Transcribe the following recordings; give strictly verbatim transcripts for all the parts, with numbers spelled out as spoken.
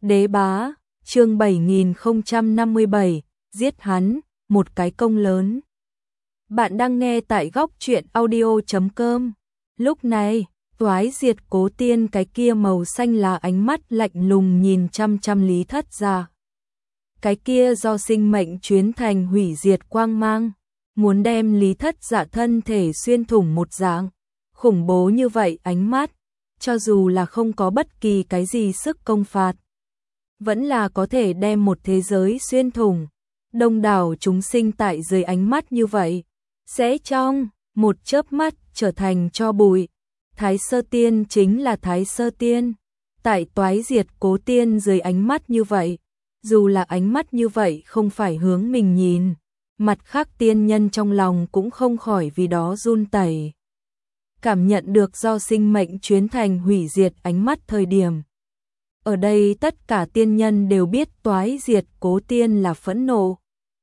Đế bá, chương bảy nghìn không trăm năm mươi bảy, giết hắn, một cái công lớn. Bạn đang nghe tại góc truyện audio chấm com. Lúc này, Toái Diệt Cố Tiên cái kia màu xanh là ánh mắt lạnh lùng nhìn chăm chăm Lý Thất Dạ. Cái kia do sinh mệnh chuyến thành hủy diệt quang mang, muốn đem Lý Thất Dạ thân thể xuyên thủng một dạng. Khủng bố như vậy ánh mắt, cho dù là không có bất kỳ cái gì sức công phạt, vẫn là có thể đem một thế giới xuyên thủng. Đông đảo chúng sinh tại dưới ánh mắt như vậy, sẽ trong một chớp mắt trở thành tro bụi. Thái Sơ Tiên chính là Thái Sơ Tiên, tại Toái Diệt Cố Tiên dưới ánh mắt như vậy, dù là ánh mắt như vậy không phải hướng mình nhìn, mặt khác tiên nhân trong lòng cũng không khỏi vì đó run tẩy. Cảm nhận được do sinh mệnh chuyến thành hủy diệt ánh mắt thời điểm. Ở đây tất cả tiên nhân đều biết Toái Diệt Cố Tiên là phẫn nộ.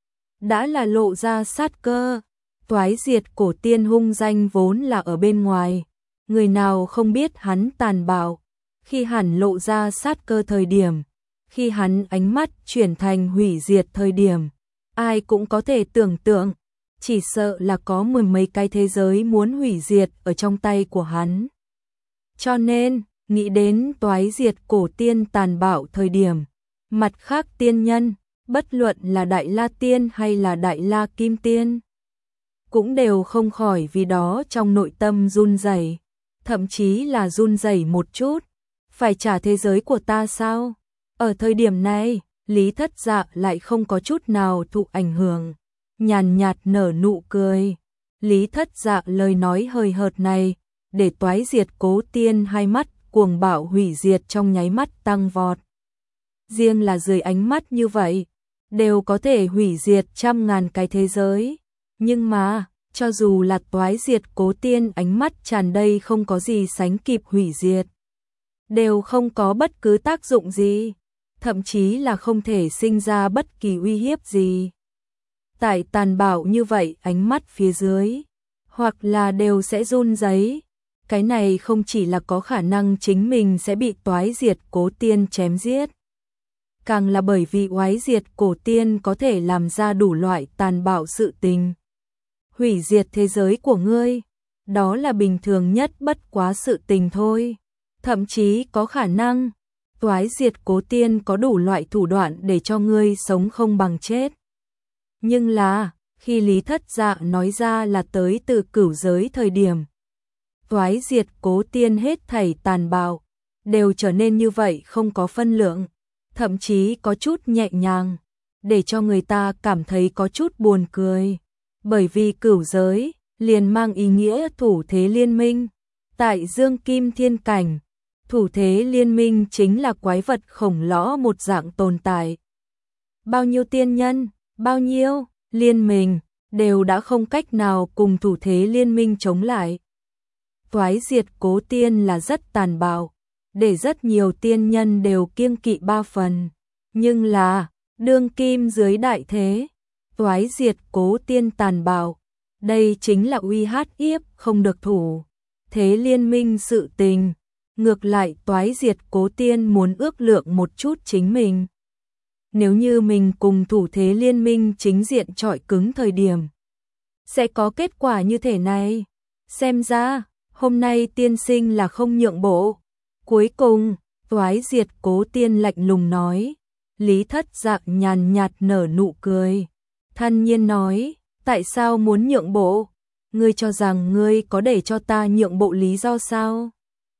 Đã là lộ ra sát cơ, Toái Diệt Cố Tiên hung danh vốn là ở bên ngoài. Người nào không biết hắn tàn bạo, khi hắn lộ ra sát cơ thời điểm, khi hắn ánh mắt chuyển thành hủy diệt thời điểm, ai cũng có thể tưởng tượng, chỉ sợ là có mười mấy cái thế giới muốn hủy diệt ở trong tay của hắn. Cho nên, nghĩ đến Toái Diệt Cố Tiên tàn bạo thời điểm, mặt khác tiên nhân, bất luận là Đại La Tiên hay là Đại La Kim Tiên, cũng đều không khỏi vì đó trong nội tâm run rẩy, thậm chí là run rẩy một chút. Phải trả thế giới của ta sao? Ở thời điểm này, Lý Thất Dạ lại không có chút nào thụ ảnh hưởng, nhàn nhạt nở nụ cười. Lý Thất Dạ lời nói hời hợt này, để Toái Diệt Cố Tiên hai mắt cuồng bạo hủy diệt trong nháy mắt tăng vọt. Riêng là dưới ánh mắt như vậy, đều có thể hủy diệt trăm ngàn cái thế giới. Nhưng mà, cho dù là Toái Diệt Cố Tiên ánh mắt tràn đầy không có gì sánh kịp hủy diệt, đều không có bất cứ tác dụng gì, thậm chí là không thể sinh ra bất kỳ uy hiếp gì. Tại tàn bạo như vậy ánh mắt phía dưới, hoặc là đều sẽ run rẩy. Cái này không chỉ là có khả năng chính mình sẽ bị Toái Diệt Cố Tiên chém giết, càng là bởi vì Toái Diệt Cố Tiên có thể làm ra đủ loại tàn bạo sự tình. Hủy diệt thế giới của ngươi, đó là bình thường nhất bất quá sự tình thôi. Thậm chí có khả năng, Toái Diệt Cố Tiên có đủ loại thủ đoạn để cho ngươi sống không bằng chết. Nhưng là, khi Lý Thất Dạ nói ra là tới từ cửu giới thời điểm, Toái Diệt Cố Tiên hết thảy tàn bạo, đều trở nên như vậy không có phân lượng, thậm chí có chút nhẹ nhàng, để cho người ta cảm thấy có chút buồn cười. Bởi vì cửu giới, liền mang ý nghĩa thủ thế liên minh. Tại Dương Kim Thiên Cảnh, thủ thế liên minh chính là quái vật khổng lõ một dạng tồn tại. Bao nhiêu tiên nhân, bao nhiêu liên minh, đều đã không cách nào cùng thủ thế liên minh chống lại. Toái Diệt Cố Tiên là rất tàn bạo, để rất nhiều tiên nhân đều kiêng kỵ ba phần. Nhưng là, đương kim dưới đại thế, Toái Diệt Cố Tiên tàn bạo, đây chính là uy hát yếp không được thủ thế liên minh sự tình. Ngược lại Toái Diệt Cố Tiên muốn ước lượng một chút chính mình. Nếu như mình cùng thủ thế liên minh chính diện chọi cứng thời điểm, sẽ có kết quả như thế này. Xem ra, hôm nay tiên sinh là không nhượng bộ. Cuối cùng, Toái Diệt Cố Tiên lạnh lùng nói. Lý Thất Dạ nhàn nhạt nở nụ cười, thản nhiên nói, tại sao muốn nhượng bộ? Ngươi cho rằng ngươi có để cho ta nhượng bộ lý do sao?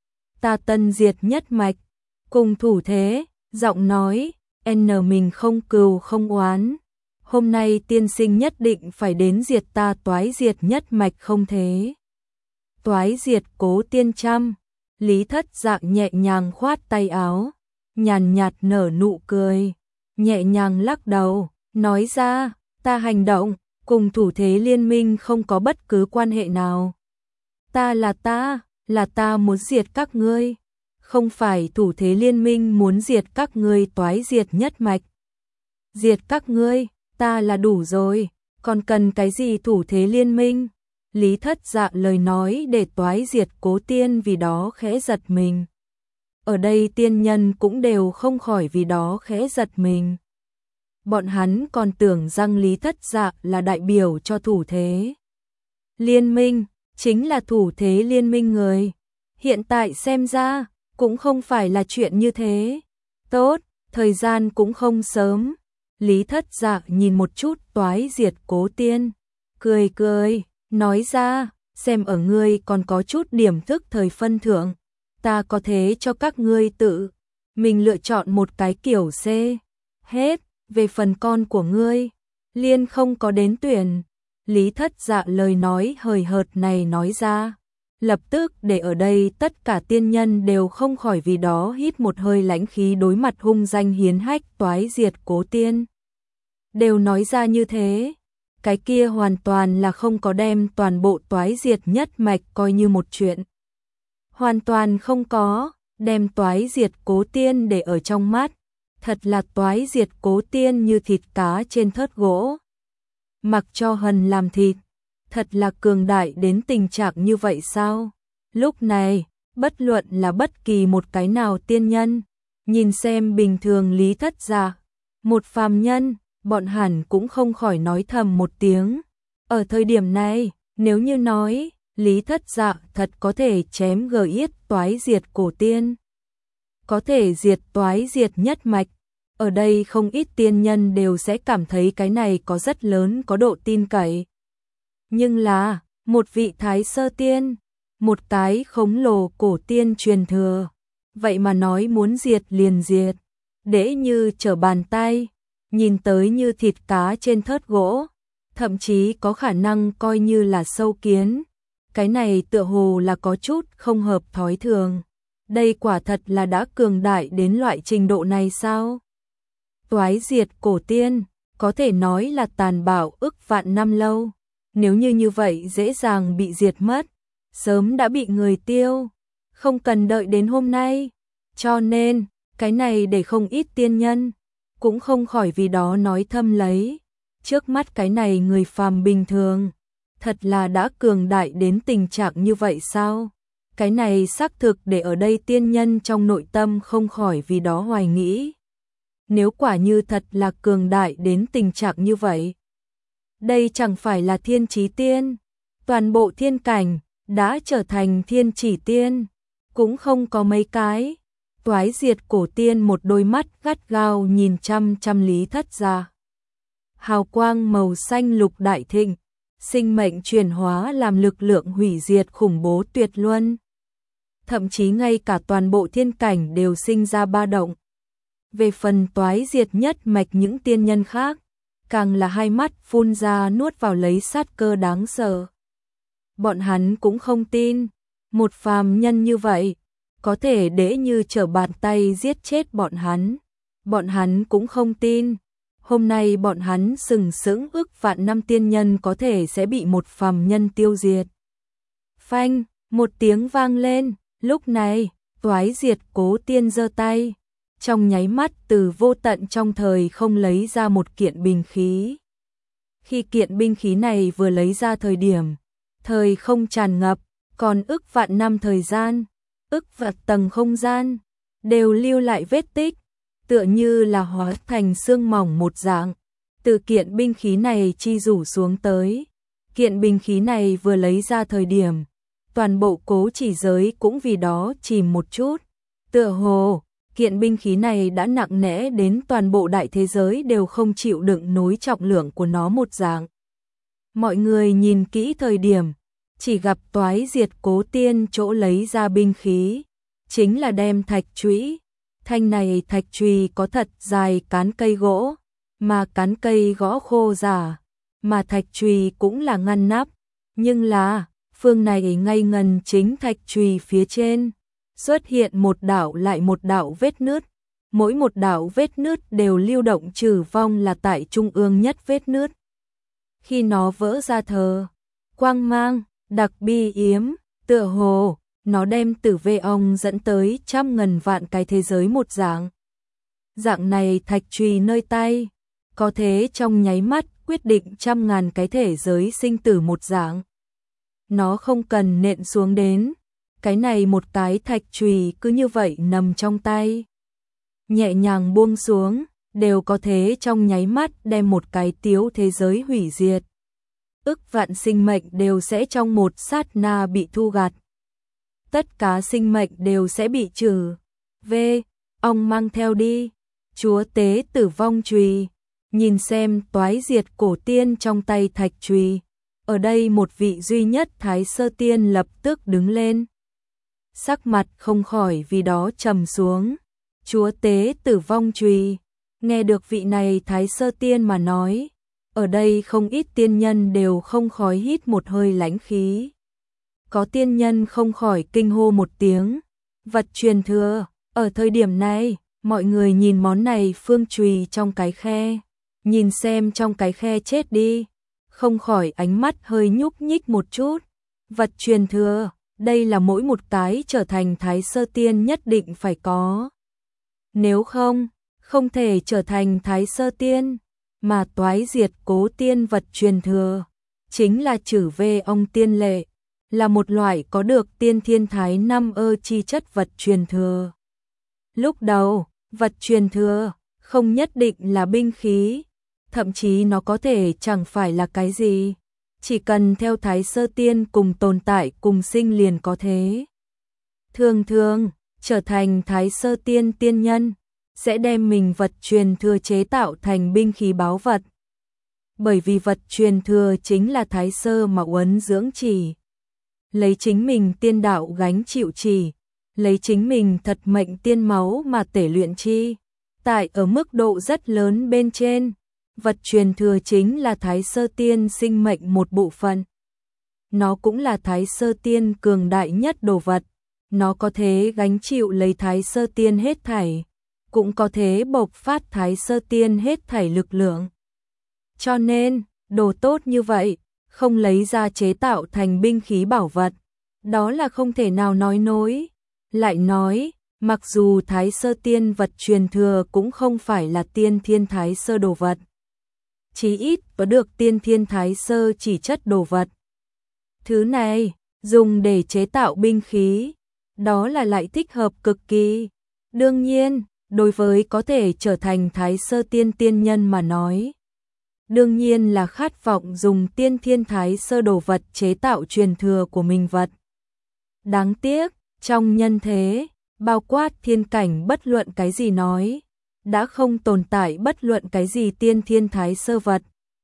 Ta tân diệt nhất mạch, cùng thủ thế, giọng nói, n mình không cừu không oán. Hôm nay tiên sinh nhất định phải đến diệt ta Toái Diệt nhất mạch không thế. Toái Diệt Cố Tiên trăm, Lý Thất Dạ nhẹ nhàng khoát tay áo, nhàn nhạt nở nụ cười, nhẹ nhàng lắc đầu, nói ra, ta hành động, cùng thủ thế liên minh không có bất cứ quan hệ nào. Ta là ta, là ta muốn diệt các ngươi, không phải thủ thế liên minh muốn diệt các ngươi Toái Diệt nhất mạch. Diệt các ngươi, ta là đủ rồi, còn cần cái gì thủ thế liên minh? Lý Thất Dạ lời nói để Toái Diệt Cố Tiên vì đó khẽ giật mình. ở đây tiên nhân cũng đều không khỏi vì đó khẽ giật mình. Bọn hắn còn tưởng rằng Lý Thất Dạ là đại biểu cho thủ thế liên minh, chính là thủ thế liên minh người. Hiện tại xem ra, cũng không phải là chuyện như thế. Tốt, thời gian cũng không sớm. Lý Thất Dạ nhìn một chút Toái Diệt Cố Tiên, cười cười, nói ra, xem ở ngươi còn có chút điểm thức thời phân thượng, ta có thể cho các ngươi tự mình lựa chọn một cái kiểu C. Hết, về phần con của ngươi, liên không có đến tuyển. Lý Thất Dạ lời nói hời hợt này nói ra, lập tức để ở đây tất cả tiên nhân đều không khỏi vì đó hít một hơi lãnh khí đối mặt hung danh hiến hách Toái Diệt Cố Tiên. Đều nói ra như thế, cái kia hoàn toàn là không có đem toàn bộ Toái Diệt nhất mạch coi như một chuyện. Hoàn toàn không có, đem Toái Diệt Cố Tiên để ở trong mắt, thật là Toái Diệt Cố Tiên như thịt cá trên thớt gỗ. Mặc cho hần làm thịt, thật là cường đại đến tình trạng như vậy sao? Lúc này, bất luận là bất kỳ một cái nào tiên nhân, nhìn xem bình thường Lý Thất Dạ, một phàm nhân, bọn hẳn cũng không khỏi nói thầm một tiếng. Ở thời điểm này, nếu như nói, Lý Thất Dạ thật có thể chém gờ yết Toái Diệt Cổ Tiên, có thể diệt Toái Diệt nhất mạch, ở đây không ít tiên nhân đều sẽ cảm thấy cái này có rất lớn có độ tin cậy. Nhưng là, một vị thái sơ tiên, một cái khổng lồ cổ tiên truyền thừa, vậy mà nói muốn diệt liền diệt, dễ như trở bàn tay, nhìn tới như thịt cá trên thớt gỗ, thậm chí có khả năng coi như là sâu kiến. Cái này tựa hồ là có chút không hợp thói thường. Đây quả thật là đã cường đại đến loại trình độ này sao? Toái Diệt Cổ Tiên, có thể nói là tàn bạo ức vạn năm lâu. Nếu như như vậy dễ dàng bị diệt mất, sớm đã bị người tiêu, không cần đợi đến hôm nay. Cho nên, cái này để không ít tiên nhân, cũng không khỏi vì đó nói thầm lấy. Trước mắt cái này người phàm bình thường, thật là đã cường đại đến tình trạng như vậy sao? Cái này xác thực để ở đây tiên nhân trong nội tâm không khỏi vì đó hoài nghĩ. Nếu quả như thật là cường đại đến tình trạng như vậy, đây chẳng phải là thiên chí tiên, toàn bộ thiên cảnh đã trở thành thiên chỉ tiên, cũng không có mấy cái. Toái Diệt Cổ Tiên một đôi mắt gắt gao nhìn chăm chăm Lý Thất Dạ. Hào quang màu xanh lục đại thịnh, sinh mệnh chuyển hóa làm lực lượng hủy diệt khủng bố tuyệt luân. Thậm chí ngay cả toàn bộ thiên cảnh đều sinh ra ba động. Về phần Toái Diệt nhất mạch những tiên nhân khác, càng là hai mắt phun ra nuốt vào lấy sát cơ đáng sợ. Bọn hắn cũng không tin, một phàm nhân như vậy, có thể dễ như trở bàn tay giết chết bọn hắn. Bọn hắn cũng không tin, hôm nay bọn hắn sừng sững ức vạn năm tiên nhân có thể sẽ bị một phàm nhân tiêu diệt. Phanh, một tiếng vang lên, lúc này, Toái Diệt Cố Tiên giơ tay, trong nháy mắt từ vô tận trong thời không lấy ra một kiện binh khí. Khi kiện binh khí này vừa lấy ra thời điểm, thời không tràn ngập, còn ức vạn năm thời gian, ức vạn tầng không gian, đều lưu lại vết tích, tựa như là hóa thành xương mỏng một dạng. Từ kiện binh khí này chi rủ xuống tới, kiện binh khí này vừa lấy ra thời điểm, toàn bộ Cố Chỉ giới cũng vì đó chìm một chút. Tựa hồ, kiện binh khí này đã nặng nẽ đến toàn bộ đại thế giới đều không chịu đựng nối trọng lượng của nó một dạng. Mọi người nhìn kỹ thời điểm, chỉ gặp Toái Diệt Cố Tiên chỗ lấy ra binh khí, chính là đem thạch chũy. Thanh này thạch chùy có thật dài cán cây gỗ, mà cán cây gõ khô giả, mà thạch chùy cũng là ngăn nắp, nhưng là phương này ngay ngần chính thạch chùy phía trên xuất hiện một đạo lại một đạo vết nứt, mỗi một đạo vết nứt đều lưu động trừ vong là tại trung ương nhất vết nứt. Khi nó vỡ ra thờ, quang mang, đặc bi yếm, tựa hồ, nó đem tử vê ong dẫn tới trăm ngàn vạn cái thế giới một dạng. Dạng này thạch chùy nơi tay, có thế trong nháy mắt quyết định trăm ngàn cái thể giới sinh tử một dạng. Nó không cần nện xuống đến, cái này một cái thạch chùy cứ như vậy nằm trong tay. Nhẹ nhàng buông xuống, đều có thể trong nháy mắt đem một cái tiếu thế giới hủy diệt. Ức vạn sinh mệnh đều sẽ trong một sát na bị thu gặt. Tất cả sinh mệnh đều sẽ bị trừ. V. Ông mang theo đi. Chúa tế tử vong chùy. Nhìn xem toái diệt cổ tiên trong tay thạch chùy. Ở đây một vị duy nhất Thái Sơ Tiên lập tức đứng lên. Sắc mặt không khỏi vì đó trầm xuống. Chúa tế tử vong chùy. Nghe được vị này Thái Sơ Tiên mà nói. Ở đây không ít tiên nhân đều không khỏi hít một hơi lãnh khí. Có tiên nhân không khỏi kinh hô một tiếng. Vật truyền thừa. Ở thời điểm này, mọi người nhìn món này phương chùy trong cái khe. Nhìn xem trong cái khe chết đi. Không khỏi ánh mắt hơi nhúc nhích một chút. Vật truyền thừa, đây là mỗi một cái trở thành Thái Sơ Tiên nhất định phải có. Nếu không, không thể trở thành Thái Sơ Tiên, mà toái diệt cố tiên vật truyền thừa. Chính là chử về ông tiên lệ, là một loại có được tiên thiên thái năm ơ chi chất vật truyền thừa. Lúc đầu, vật truyền thừa, không nhất định là binh khí. Thậm chí nó có thể chẳng phải là cái gì, chỉ cần theo Thái Sơ Tiên cùng tồn tại cùng sinh liền có thế. Thường thường, trở thành Thái Sơ Tiên tiên nhân, sẽ đem mình vật truyền thừa chế tạo thành binh khí báu vật. Bởi vì vật truyền thừa chính là Thái Sơ mà uốn dưỡng chỉ. Lấy chính mình tiên đạo gánh chịu chỉ, lấy chính mình thật mệnh tiên máu mà tể luyện chi. Tại ở mức độ rất lớn bên trên, vật truyền thừa chính là Thái Sơ Tiên sinh mệnh một bộ phận. Nó cũng là Thái Sơ Tiên cường đại nhất đồ vật. Nó có thể gánh chịu lấy Thái Sơ Tiên hết thảy, cũng có thể bộc phát Thái Sơ Tiên hết thảy lực lượng. Cho nên, đồ tốt như vậy, không lấy ra chế tạo thành binh khí bảo vật, đó là không thể nào nói nối. Lại nói, mặc dù Thái Sơ Tiên vật truyền thừa cũng không phải là tiên thiên Thái Sơ đồ vật, chí ít có được tiên thiên Thái Sơ chỉ chất đồ vật. Thứ này, dùng để chế tạo binh khí, đó là lại thích hợp cực kỳ. Đương nhiên, đối với có thể trở thành Thái Sơ Tiên tiên nhân mà nói, đương nhiên là khát vọng dùng tiên thiên Thái Sơ đồ vật chế tạo truyền thừa của mình vật. Đáng tiếc, trong nhân thế, bao quát thiên cảnh bất luận cái gì nói, đã không tồn tại bất luận cái gì tiên thiên Thái Sơ vật.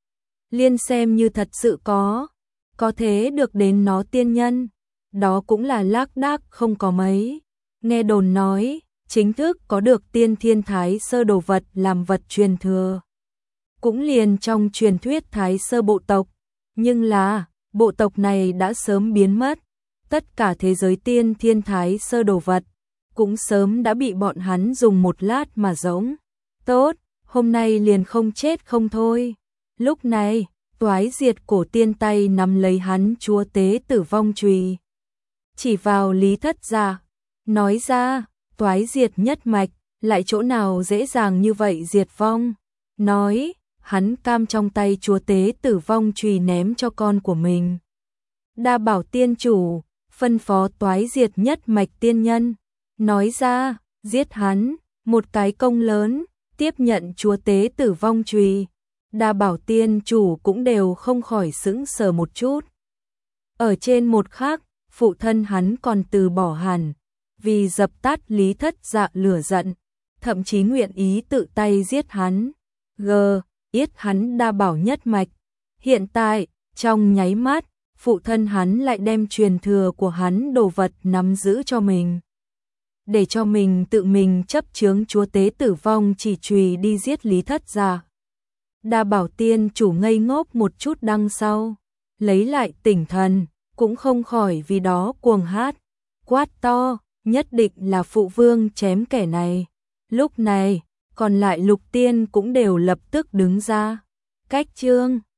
Liên xem như thật sự có, có thể được đến nó tiên nhân, đó cũng là lác đác không có mấy. Nghe đồn nói, chính thức có được tiên thiên Thái Sơ đồ vật làm vật truyền thừa, cũng liền trong truyền thuyết Thái Sơ bộ tộc, nhưng là, bộ tộc này đã sớm biến mất, tất cả thế giới tiên thiên Thái Sơ đồ vật, cũng sớm đã bị bọn hắn dùng một lát mà rỗng. Tốt, hôm nay liền không chết không thôi. Lúc này, toái diệt cổ tiên tay nắm lấy hắn chúa tế tử vong chùy, chỉ vào Lý Thất Gia, nói ra, toái diệt nhất mạch, lại chỗ nào dễ dàng như vậy diệt vong. Nói, hắn cam trong tay chúa tế tử vong chùy ném cho con của mình. Đa bảo tiên chủ, phân phó toái diệt nhất mạch tiên nhân, nói ra, giết hắn, một cái công lớn, tiếp nhận chúa tế tử vong chùy. Đa bảo tiên chủ cũng đều không khỏi sững sờ một chút. Ở trên một khác, phụ thân hắn còn từ bỏ hẳn, vì dập tắt Lý Thất Dạ lửa giận, thậm chí nguyện ý tự tay giết hắn. G. Yết hắn đa bảo nhất mạch. Hiện tại, trong nháy mắt, phụ thân hắn lại đem truyền thừa của hắn đồ vật nắm giữ cho mình, để cho mình tự mình chấp chướng chúa tế tử vong chỉ chùy đi giết Lý Thất Dạ. Đa bảo tiên chủ ngây ngốc một chút đằng sau, lấy lại tỉnh thần, cũng không khỏi vì đó cuồng hát, quát to, nhất định là phụ vương chém kẻ này. Lúc này, còn lại lục tiên cũng đều lập tức đứng ra. Cách chương